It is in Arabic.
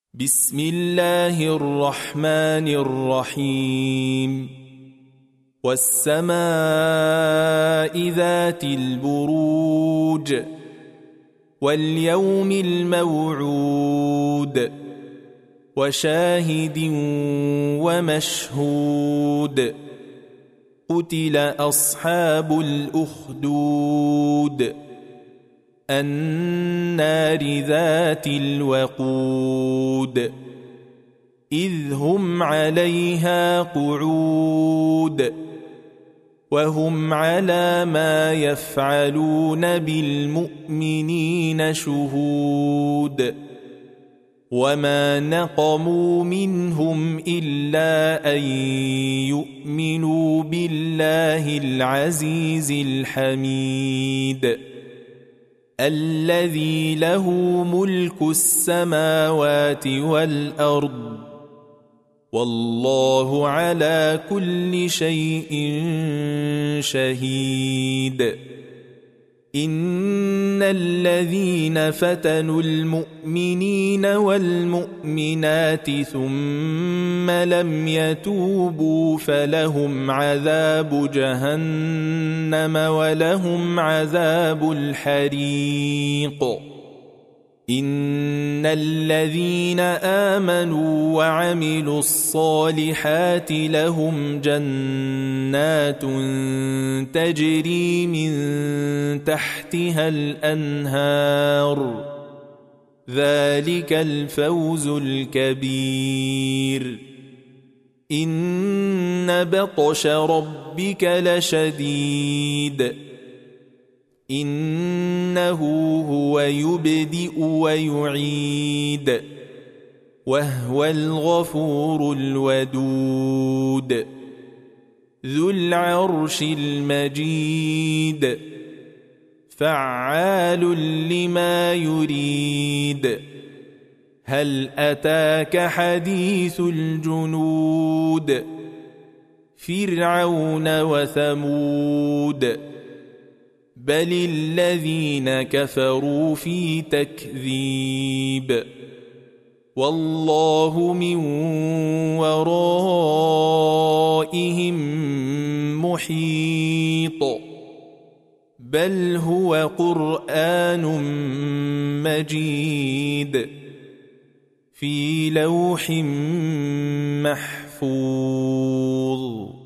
بسم الله الرحمن الرحيم والسماء ذات البروج واليوم الموعود وشاهد ومشهود قتل أصحاب الأخدود النار ذات الوقود إذ هم عليها قعود وهم على ما يفعلون بالمؤمنين شهود وما نقموا منهم إلا أن يؤمنوا بالله العزيز الحميد الذي له ملك السماوات والأرض والله على كل شيء شهيد إن الذين فتنوا المؤمنين والمؤمنات ثم لم يتوبوا فلهم عذاب جهنم ولهم عذاب الحريق إن الذين آمنوا وعملوا الصالحات لهم جنات تجري من تحتها الأنهار ذلك الفوز الكبير إن بطش ربك لشديد إنه هو يبدئ ويعيد وهو الغفور الودود ذو العرش المجيد فعال لما يريد هل أتاك حديث الجنود فرعون وثمود بل الذين كفروا في تكذيب والله من ورائهم محيط بل هو قرآن مجيد في لوح محفوظ